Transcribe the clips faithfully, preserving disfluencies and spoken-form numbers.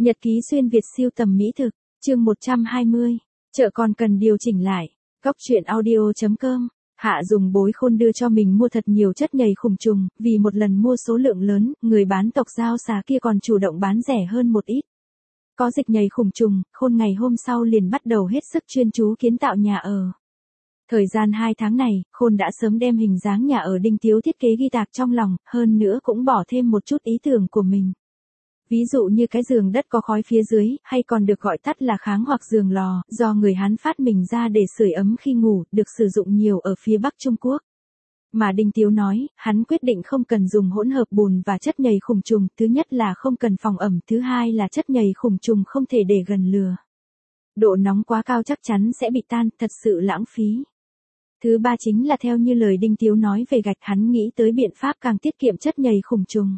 Nhật ký xuyên Việt siêu tầm mỹ thực, chương một trăm hai mươi, chợ còn cần điều chỉnh lại. Góc truyện audio chấm com. Hạ dùng bối khôn đưa cho mình mua thật nhiều chất nhầy khủng trùng, vì một lần mua số lượng lớn, người bán tộc Giao Xá kia còn chủ động bán rẻ hơn một ít. Có dịch nhầy khủng trùng, Khôn ngày hôm sau liền bắt đầu hết sức chuyên chú kiến tạo nhà ở. Thời gian hai tháng này, Khôn đã sớm đem hình dáng nhà ở Đinh Tiếu thiết kế ghi tạc trong lòng, hơn nữa cũng bỏ thêm một chút ý tưởng của mình. Ví dụ như cái giường đất có khói phía dưới, hay còn được gọi tắt là kháng hoặc giường lò, do người Hán phát minh ra để sưởi ấm khi ngủ, được sử dụng nhiều ở phía Bắc Trung Quốc. Mà Đinh Tiếu nói, hắn quyết định không cần dùng hỗn hợp bùn và chất nhầy khủng trùng, thứ nhất là không cần phòng ẩm, thứ hai là chất nhầy khủng trùng không thể để gần lửa. Độ nóng quá cao chắc chắn sẽ bị tan, thật sự lãng phí. Thứ ba chính là theo như lời Đinh Tiếu nói về gạch, hắn nghĩ tới biện pháp càng tiết kiệm chất nhầy khủng trùng.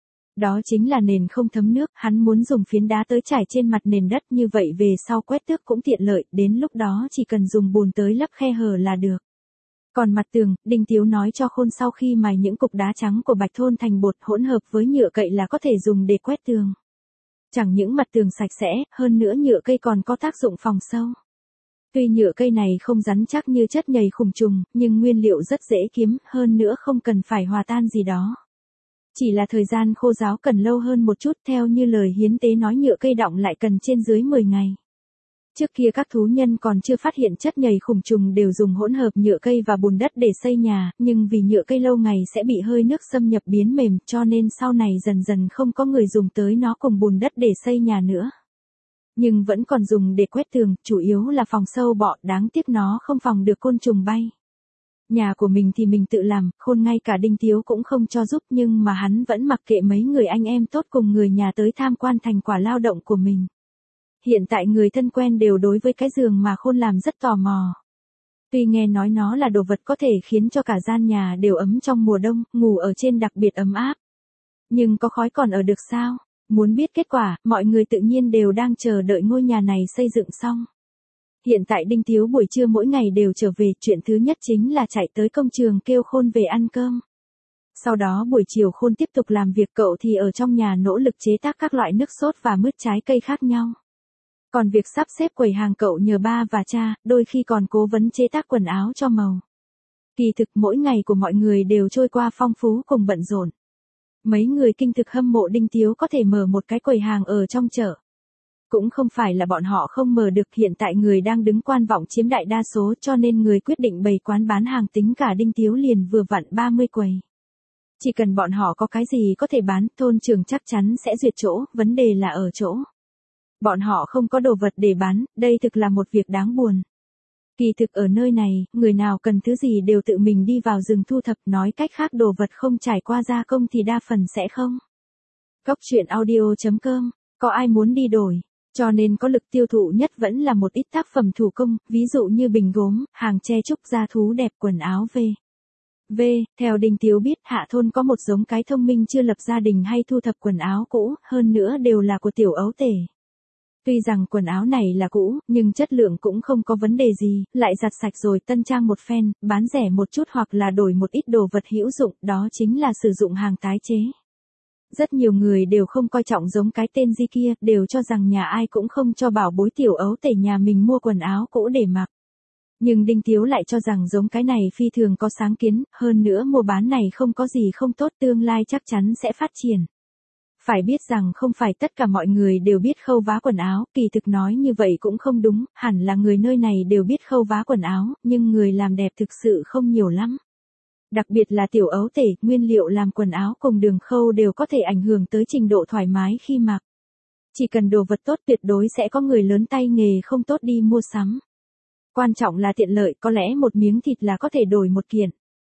Đó chính là nền không thấm nước, hắn muốn dùng phiến đá tới trải trên mặt nền đất, như vậy về sau quét tước cũng tiện lợi, đến lúc đó chỉ cần dùng bùn tới lấp khe hở là được. Còn mặt tường, Đinh Tiếu nói cho Khôn sau khi mài những cục đá trắng của Bạch Thôn thành bột hỗn hợp với nhựa cậy là có thể dùng để quét tường. Chẳng những mặt tường sạch sẽ, hơn nữa nhựa cây còn có tác dụng phòng sâu. Tuy nhựa cây này không rắn chắc như chất nhầy khủng trùng, nhưng nguyên liệu rất dễ kiếm, hơn nữa không cần phải hòa tan gì đó. Chỉ là thời gian khô ráo cần lâu hơn một chút, theo như lời hiến tế nói nhựa cây đọng lại cần trên dưới mười ngày. Trước kia các thú nhân còn chưa phát hiện chất nhầy khủng trùng đều dùng hỗn hợp nhựa cây và bùn đất để xây nhà, nhưng vì nhựa cây lâu ngày sẽ bị hơi nước xâm nhập biến mềm, cho nên sau này dần dần không có người dùng tới nó cùng bùn đất để xây nhà nữa. Nhưng vẫn còn dùng để quét tường, chủ yếu là phòng sâu bọ, đáng tiếc nó không phòng được côn trùng bay. Nhà của mình thì mình tự làm, Khôn ngay cả Đinh Tiếu cũng không cho giúp, nhưng mà hắn vẫn mặc kệ mấy người anh em tốt cùng người nhà tới tham quan thành quả lao động của mình. Hiện tại người thân quen đều đối với cái giường mà Khôn làm rất tò mò. Tuy nghe nói nó là đồ vật có thể khiến cho cả gian nhà đều ấm trong mùa đông, ngủ ở trên đặc biệt ấm áp. Nhưng có khói còn ở được sao? Muốn biết kết quả, mọi người tự nhiên đều đang chờ đợi ngôi nhà này xây dựng xong. Hiện tại Đinh Tiếu buổi trưa mỗi ngày đều trở về, chuyện thứ nhất chính là chạy tới công trường kêu Khôn về ăn cơm. Sau đó buổi chiều Khôn tiếp tục làm việc, cậu thì ở trong nhà nỗ lực chế tác các loại nước sốt và mứt trái cây khác nhau. Còn việc sắp xếp quầy hàng cậu nhờ ba và cha, đôi khi còn cố vấn chế tác quần áo cho màu. Kỳ thực mỗi ngày của mọi người đều trôi qua phong phú cùng bận rộn. Mấy người kinh thực hâm mộ Đinh Tiếu có thể mở một cái quầy hàng ở trong chợ. Cũng không phải là bọn họ không mở được, hiện tại người đang đứng quan vọng chiếm đại đa số, cho nên người quyết định bày quán bán hàng, tính cả Đinh Tiếu liền vừa vặn ba mươi quầy. Chỉ cần bọn họ có cái gì có thể bán, thôn trưởng chắc chắn sẽ duyệt chỗ, vấn đề là ở chỗ. Bọn họ không có đồ vật để bán, đây thực là một việc đáng buồn. Kỳ thực ở nơi này, người nào cần thứ gì đều tự mình đi vào rừng thu thập, nói cách khác đồ vật không trải qua gia công thì đa phần sẽ không. Góc truyện audio chấm com, có ai muốn đi đổi, cho nên có lực tiêu thụ nhất vẫn là một ít tác phẩm thủ công, ví dụ như bình gốm, hàng tre trúc, gia thú đẹp, quần áo v. V, theo Đinh Tiếu biết, Hạ thôn có một giống cái thông minh chưa lập gia đình hay thu thập quần áo cũ, hơn nữa đều là của tiểu ấu tể. Tuy rằng quần áo này là cũ, nhưng chất lượng cũng không có vấn đề gì, lại giặt sạch rồi tân trang một phen, bán rẻ một chút hoặc là đổi một ít đồ vật hữu dụng, đó chính là sử dụng hàng tái chế. Rất nhiều người đều không coi trọng giống cái tên Di kia, đều cho rằng nhà ai cũng không cho bảo bối tiểu ấu tể nhà mình mua quần áo cũ để mặc. Nhưng Đinh Tiếu lại cho rằng giống cái này phi thường có sáng kiến, hơn nữa mua bán này không có gì không tốt, tương lai chắc chắn sẽ phát triển. Phải biết rằng không phải tất cả mọi người đều biết khâu vá quần áo, kỳ thực nói như vậy cũng không đúng, hẳn là người nơi này đều biết khâu vá quần áo, nhưng người làm đẹp thực sự không nhiều lắm. Đặc biệt là tiểu ấu tể, nguyên liệu làm quần áo cùng đường khâu đều có thể ảnh hưởng tới trình độ thoải mái khi mặc. Chỉ cần đồ vật tốt tuyệt đối sẽ có người lớn tay nghề không tốt đi mua sắm. Quan trọng là tiện lợi, có lẽ một miếng thịt là có thể đổi một kiện.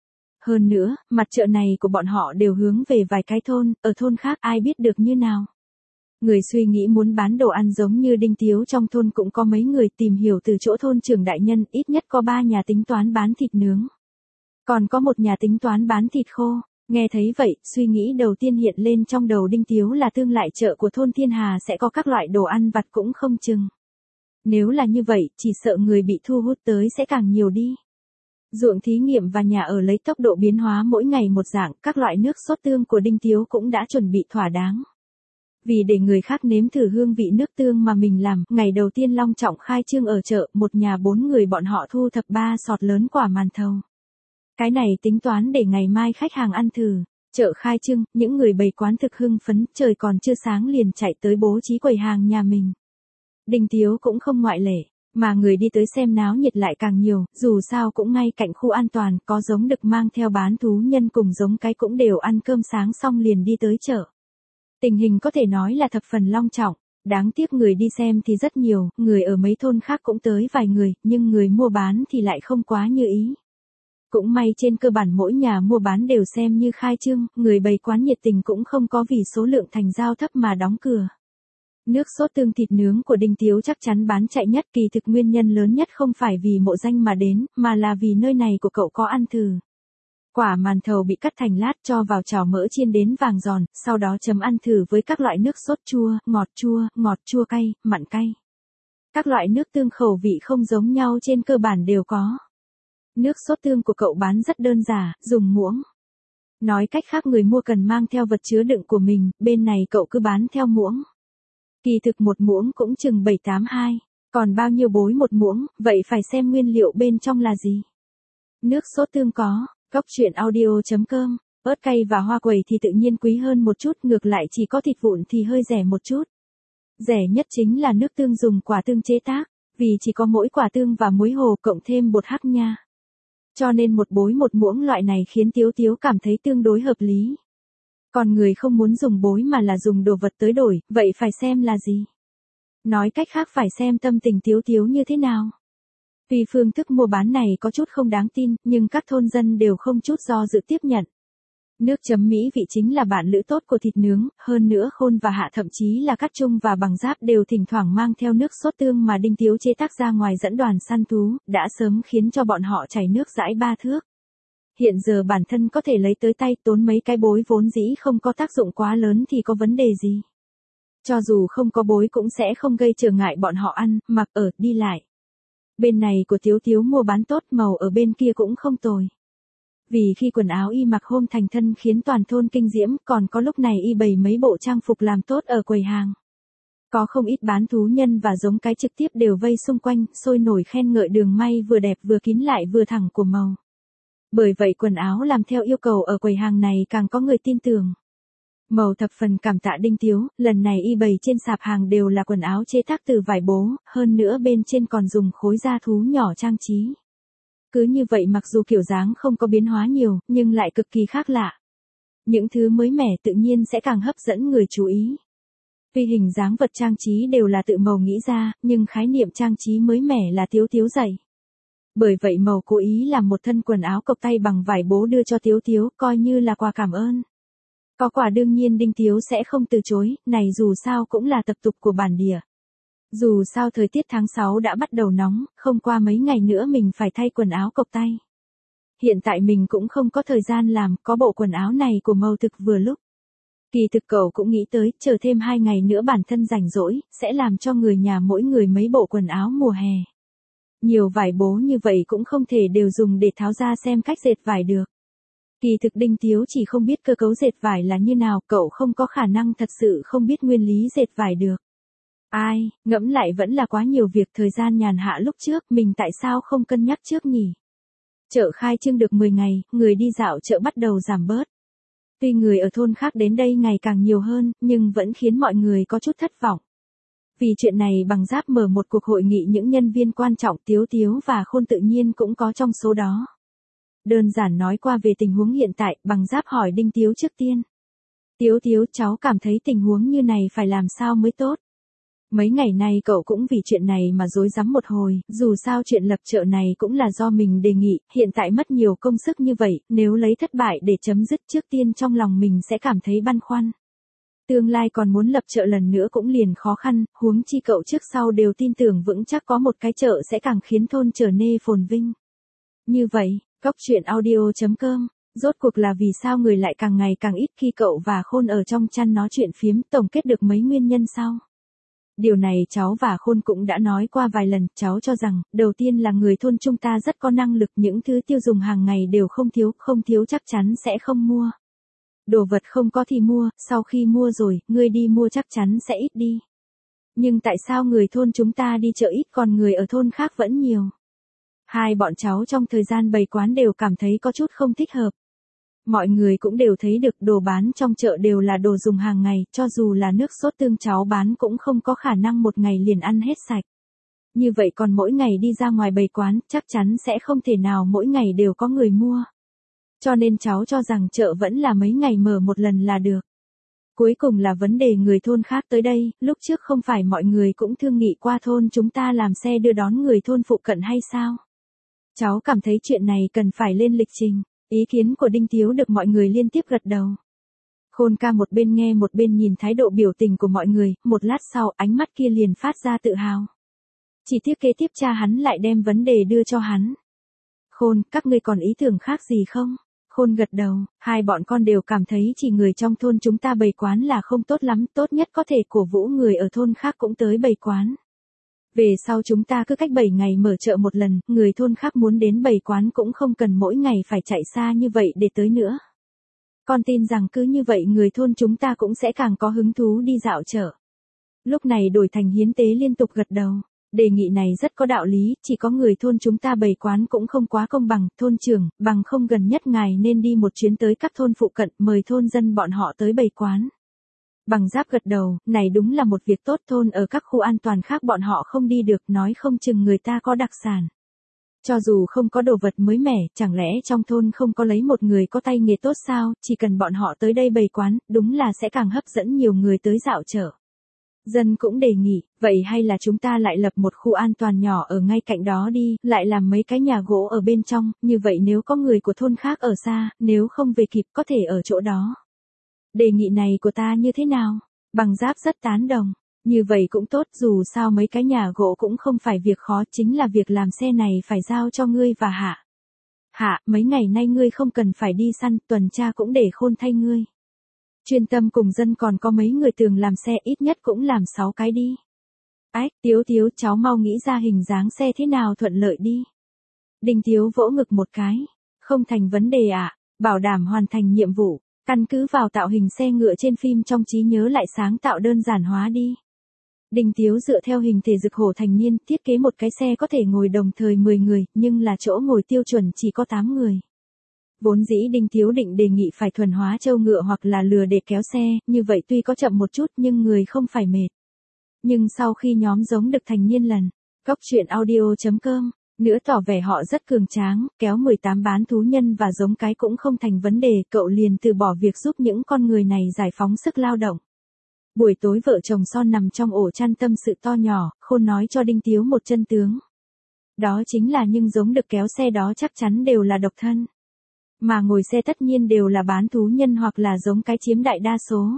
Hơn nữa, mặt chợ này của bọn họ đều hướng về vài cái thôn, ở thôn khác ai biết được như nào. Người suy nghĩ muốn bán đồ ăn giống như Đinh Tiếu trong thôn cũng có mấy người, tìm hiểu từ chỗ thôn trưởng đại nhân, ít nhất có ba nhà tính toán bán thịt nướng. Còn có một nhà tính toán bán thịt khô. Nghe thấy vậy, suy nghĩ đầu tiên hiện lên trong đầu Đinh Tiếu là tương lai chợ của thôn Thiên Hà sẽ có các loại đồ ăn vặt cũng không chừng. Nếu là như vậy, chỉ sợ người bị thu hút tới sẽ càng nhiều đi. Ruộng thí nghiệm và nhà ở lấy tốc độ biến hóa mỗi ngày một dạng, các loại nước sốt tương của Đinh Tiếu cũng đã chuẩn bị thỏa đáng. Vì để người khác nếm thử hương vị nước tương mà mình làm, ngày đầu tiên long trọng khai trương ở chợ, một nhà bốn người bọn họ thu thập ba sọt lớn quả màn thầu. Cái này tính toán để ngày mai khách hàng ăn thử. Chợ khai trương, những người bày quán thực hưng phấn, trời còn chưa sáng liền chạy tới bố trí quầy hàng nhà mình. Đinh Tiếu cũng không ngoại lệ, mà người đi tới xem náo nhiệt lại càng nhiều, dù sao cũng ngay cạnh khu an toàn, có giống đực mang theo bán thú nhân cùng giống cái cũng đều ăn cơm sáng xong liền đi tới chợ. Tình hình có thể nói là thập phần long trọng, đáng tiếc người đi xem thì rất nhiều, người ở mấy thôn khác cũng tới vài người, nhưng người mua bán thì lại không quá như ý. Cũng may trên cơ bản mỗi nhà mua bán đều xem như khai trương, người bày quán nhiệt tình cũng không có vì số lượng thành giao thấp mà đóng cửa. Nước sốt tương thịt nướng của Đinh Tiếu chắc chắn bán chạy nhất, kỳ thực nguyên nhân lớn nhất không phải vì mộ danh mà đến, mà là vì nơi này của cậu có ăn thử. Quả màn thầu bị cắt thành lát cho vào chảo mỡ chiên đến vàng giòn, sau đó chấm ăn thử với các loại nước sốt chua, ngọt chua, ngọt chua cay, mặn cay. Các loại nước tương khẩu vị không giống nhau trên cơ bản đều có. Nước sốt tương của cậu bán rất đơn giản, dùng muỗng. Nói cách khác người mua cần mang theo vật chứa đựng của mình, bên này cậu cứ bán theo muỗng. Kỳ thực một muỗng cũng chừng bảy tám hai, còn bao nhiêu bối một muỗng, vậy phải xem nguyên liệu bên trong là gì. Nước sốt tương có, cóc truyện audio chấm com, ớt cay và hoa quẩy thì tự nhiên quý hơn một chút, ngược lại chỉ có thịt vụn thì hơi rẻ một chút. Rẻ nhất chính là nước tương dùng quả tương chế tác, vì chỉ có mỗi quả tương và muối hồ cộng thêm bột hắc nha. Cho nên một bối một muỗng loại này khiến Tiếu Tiếu cảm thấy tương đối hợp lý. Còn người không muốn dùng bối mà là dùng đồ vật tới đổi, vậy phải xem là gì? Nói cách khác phải xem tâm tình Tiếu Tiếu như thế nào. Vì phương thức mua bán này có chút không đáng tin, nhưng các thôn dân đều không chút do dự tiếp nhận. Nước chấm mỹ vị chính là bạn lữ tốt của thịt nướng, hơn nữa Khôn và Hạ thậm chí là Cát Trung và Bằng Giáp đều thỉnh thoảng mang theo nước sốt tương mà Đinh Tiếu chế tác ra ngoài dẫn đoàn săn thú, đã sớm khiến cho bọn họ chảy nước dãi ba thước. Hiện giờ bản thân có thể lấy tới tay, tốn mấy cái bối vốn dĩ không có tác dụng quá lớn thì có vấn đề gì. Cho dù không có bối cũng sẽ không gây trở ngại bọn họ ăn, mặc ở, đi lại. Bên này của Tiếu Tiếu mua bán tốt, màu ở bên kia cũng không tồi. Vì khi quần áo y mặc hôm thành thân khiến toàn thôn kinh diễm, còn có lúc này y bày mấy bộ trang phục làm tốt ở quầy hàng. Có không ít bán thú nhân và giống cái trực tiếp đều vây xung quanh, sôi nổi khen ngợi đường may vừa đẹp vừa kín lại vừa thẳng của màu. Bởi vậy quần áo làm theo yêu cầu ở quầy hàng này càng có người tin tưởng. Màu thập phần cảm tạ Đinh Tiếu, lần này y bày trên sạp hàng đều là quần áo chế tác từ vải bố, hơn nữa bên trên còn dùng khối da thú nhỏ trang trí. Cứ như vậy mặc dù kiểu dáng không có biến hóa nhiều, nhưng lại cực kỳ khác lạ. Những thứ mới mẻ tự nhiên sẽ càng hấp dẫn người chú ý. Vì hình dáng vật trang trí đều là tự màu nghĩ ra, nhưng khái niệm trang trí mới mẻ là Tiếu Tiếu dạy. Bởi vậy màu cố ý làm một thân quần áo cộc tay bằng vải bố đưa cho Tiếu Tiếu, coi như là quà cảm ơn. Có quà đương nhiên Đinh Tiếu sẽ không từ chối, này dù sao cũng là tập tục của bản địa. Dù sao thời tiết tháng sáu đã bắt đầu nóng, không qua mấy ngày nữa mình phải thay quần áo cộc tay. Hiện tại mình cũng không có thời gian làm, có bộ quần áo này của màu thực vừa lúc. Kỳ thực cậu cũng nghĩ tới, chờ thêm hai ngày nữa bản thân rảnh rỗi, sẽ làm cho người nhà mỗi người mấy bộ quần áo mùa hè. Nhiều vải bố như vậy cũng không thể đều dùng để tháo ra xem cách dệt vải được. Kỳ thực Đinh Tiếu chỉ không biết cơ cấu dệt vải là như nào, cậu không có khả năng thật sự không biết nguyên lý dệt vải được. Ai, ngẫm lại vẫn là quá nhiều việc, thời gian nhàn hạ lúc trước, mình tại sao không cân nhắc trước nhỉ? Chợ khai trương được mười ngày, người đi dạo chợ bắt đầu giảm bớt. Tuy người ở thôn khác đến đây ngày càng nhiều hơn, nhưng vẫn khiến mọi người có chút thất vọng. Vì chuyện này Bằng Giáp mở một cuộc hội nghị những nhân viên quan trọng, Tiếu Tiếu và Khôn tự nhiên cũng có trong số đó. Đơn giản nói qua về tình huống hiện tại, Bằng Giáp hỏi Đinh Tiếu trước tiên. Tiếu Tiếu, cháu cảm thấy tình huống như này phải làm sao mới tốt? Mấy ngày nay cậu cũng vì chuyện này mà rối rắm một hồi, dù sao chuyện lập chợ này cũng là do mình đề nghị, hiện tại mất nhiều công sức như vậy, nếu lấy thất bại để chấm dứt trước tiên trong lòng mình sẽ cảm thấy băn khoăn. Tương lai còn muốn lập chợ lần nữa cũng liền khó khăn, huống chi cậu trước sau đều tin tưởng vững chắc có một cái chợ sẽ càng khiến thôn trở nên phồn vinh. Như vậy, cóc truyện audio chấm com, rốt cuộc là vì sao người lại càng ngày càng ít khi cậu và Khôn ở trong chăn nói chuyện phiếm, tổng kết được mấy nguyên nhân sau. Điều này cháu và Khôn cũng đã nói qua vài lần, cháu cho rằng, đầu tiên là người thôn chúng ta rất có năng lực, những thứ tiêu dùng hàng ngày đều không thiếu, không thiếu chắc chắn sẽ không mua. Đồ vật không có thì mua, sau khi mua rồi, ngươi đi mua chắc chắn sẽ ít đi. Nhưng tại sao người thôn chúng ta đi chợ ít còn người ở thôn khác vẫn nhiều? Hai bọn cháu trong thời gian bày quán đều cảm thấy có chút không thích hợp. Mọi người cũng đều thấy được đồ bán trong chợ đều là đồ dùng hàng ngày, cho dù là nước sốt tương cháu bán cũng không có khả năng một ngày liền ăn hết sạch. Như vậy còn mỗi ngày đi ra ngoài bày quán, chắc chắn sẽ không thể nào mỗi ngày đều có người mua. Cho nên cháu cho rằng chợ vẫn là mấy ngày mở một lần là được. Cuối cùng là vấn đề người thôn khác tới đây, lúc trước không phải mọi người cũng thương nghị qua thôn chúng ta làm xe đưa đón người thôn phụ cận hay sao? Cháu cảm thấy chuyện này cần phải lên lịch trình, ý kiến của Đinh Tiếu được mọi người liên tiếp gật đầu. Khôn ca một bên nghe một bên nhìn thái độ biểu tình của mọi người, một lát sau ánh mắt kia liền phát ra tự hào. Chỉ tiếc kế tiếp cha hắn lại đem vấn đề đưa cho hắn. Khôn, các ngươi còn ý tưởng khác gì không? Khôn gật đầu, hai bọn con đều cảm thấy chỉ người trong thôn chúng ta bày quán là không tốt lắm, tốt nhất có thể cổ vũ người ở thôn khác cũng tới bày quán. Về sau chúng ta cứ cách bảy ngày mở chợ một lần, người thôn khác muốn đến bày quán cũng không cần mỗi ngày phải chạy xa như vậy để tới nữa. Con tin rằng cứ như vậy người thôn chúng ta cũng sẽ càng có hứng thú đi dạo chợ. Lúc này đổi thành Hiến Tế liên tục gật đầu. Đề nghị này rất có đạo lý, chỉ có người thôn chúng ta bày quán cũng không quá công bằng, thôn trưởng, bằng không gần nhất ngài nên đi một chuyến tới các thôn phụ cận, mời thôn dân bọn họ tới bày quán. Bằng Giáp gật đầu, này đúng là một việc tốt, thôn ở các khu an toàn khác bọn họ không đi được, nói không chừng người ta có đặc sản. Cho dù không có đồ vật mới mẻ, chẳng lẽ trong thôn không có lấy một người có tay nghề tốt sao, chỉ cần bọn họ tới đây bày quán, đúng là sẽ càng hấp dẫn nhiều người tới dạo chợ. Dân cũng đề nghị, vậy hay là chúng ta lại lập một khu an toàn nhỏ ở ngay cạnh đó đi, lại làm mấy cái nhà gỗ ở bên trong, như vậy nếu có người của thôn khác ở xa, nếu không về kịp có thể ở chỗ đó. Đề nghị này của ta như thế nào? Bằng Giáp rất tán đồng. Như vậy cũng tốt, dù sao mấy cái nhà gỗ cũng không phải việc khó, chính là việc làm xe này phải giao cho ngươi và Hạ. Hạ, mấy ngày nay ngươi không cần phải đi săn, tuần tra cũng để Khôn thay ngươi. Chuyên tâm cùng dân, còn có mấy người tường làm xe, ít nhất cũng làm sáu cái đi. Ách, Tiếu Tiếu, cháu mau nghĩ ra hình dáng xe thế nào thuận lợi đi. Đinh Tiếu vỗ ngực một cái. Không thành vấn đề ạ, à, bảo đảm hoàn thành nhiệm vụ, căn cứ vào tạo hình xe ngựa trên phim trong trí nhớ lại sáng tạo đơn giản hóa đi. Đinh Tiếu dựa theo hình thể Dực Hổ thành niên, thiết kế một cái xe có thể ngồi đồng thời mười người, nhưng là chỗ ngồi tiêu chuẩn chỉ có tám người. Vốn dĩ Đinh Tiếu định đề nghị phải thuần hóa trâu ngựa hoặc là lừa để kéo xe, như vậy tuy có chậm một chút nhưng người không phải mệt. Nhưng sau khi nhóm giống được thành niên lần, góc truyện audio chấm com, nữa tỏ vẻ họ rất cường tráng, kéo mười tám bán thú nhân và giống cái cũng không thành vấn đề, cậu liền từ bỏ việc giúp những con người này giải phóng sức lao động. Buổi tối vợ chồng Son nằm trong ổ chăn tâm sự to nhỏ, Khôn nói cho Đinh Tiếu một chân tướng. Đó chính là nhưng giống được kéo xe đó chắc chắn đều là độc thân. Mà ngồi xe tất nhiên đều là bán thú nhân hoặc là giống cái chiếm đại đa số.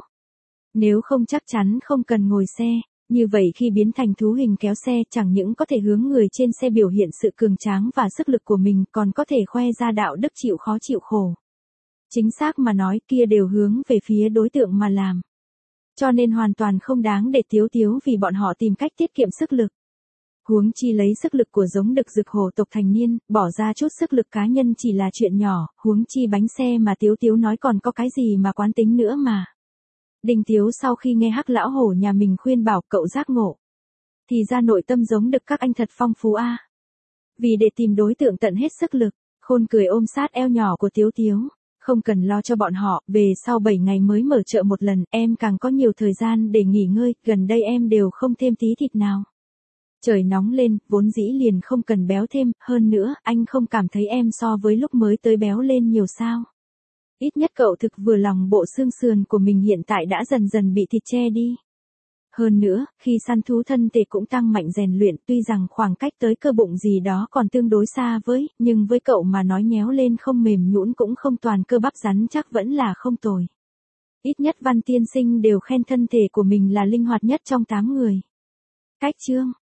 Nếu không chắc chắn không cần ngồi xe, như vậy khi biến thành thú hình kéo xe chẳng những có thể hướng người trên xe biểu hiện sự cường tráng và sức lực của mình, còn có thể khoe ra đạo đức chịu khó chịu khổ. Chính xác mà nói, kia đều hướng về phía đối tượng mà làm. Cho nên hoàn toàn không đáng để Tiếu Tiếu vì bọn họ tìm cách tiết kiệm sức lực. Huống chi lấy sức lực của giống đực Dực Hổ tộc thành niên, bỏ ra chút sức lực cá nhân chỉ là chuyện nhỏ, huống chi bánh xe mà Tiếu Tiếu nói còn có cái gì mà quán tính nữa mà. Đinh Tiếu sau khi nghe Hắc lão hổ nhà mình khuyên bảo, cậu giác ngộ. Thì ra nội tâm giống đực các anh thật phong phú a. À. Vì để tìm đối tượng tận hết sức lực, Khôn cười ôm sát eo nhỏ của Tiếu Tiếu. Không cần lo cho bọn họ, về sau bảy ngày mới mở chợ một lần, em càng có nhiều thời gian để nghỉ ngơi, gần đây em đều không thêm tí thịt nào. Trời nóng lên, vốn dĩ liền không cần béo thêm, hơn nữa, anh không cảm thấy em so với lúc mới tới béo lên nhiều sao. Ít nhất cậu thực vừa lòng bộ xương sườn của mình hiện tại đã dần dần bị thịt che đi. Hơn nữa, khi săn thú thân thể cũng tăng mạnh rèn luyện, tuy rằng khoảng cách tới cơ bụng gì đó còn tương đối xa với, nhưng với cậu mà nói nhéo lên không mềm nhũn cũng không toàn cơ bắp rắn chắc vẫn là không tồi. Ít nhất Văn tiên sinh đều khen thân thể của mình là linh hoạt nhất trong tám người. Cách chương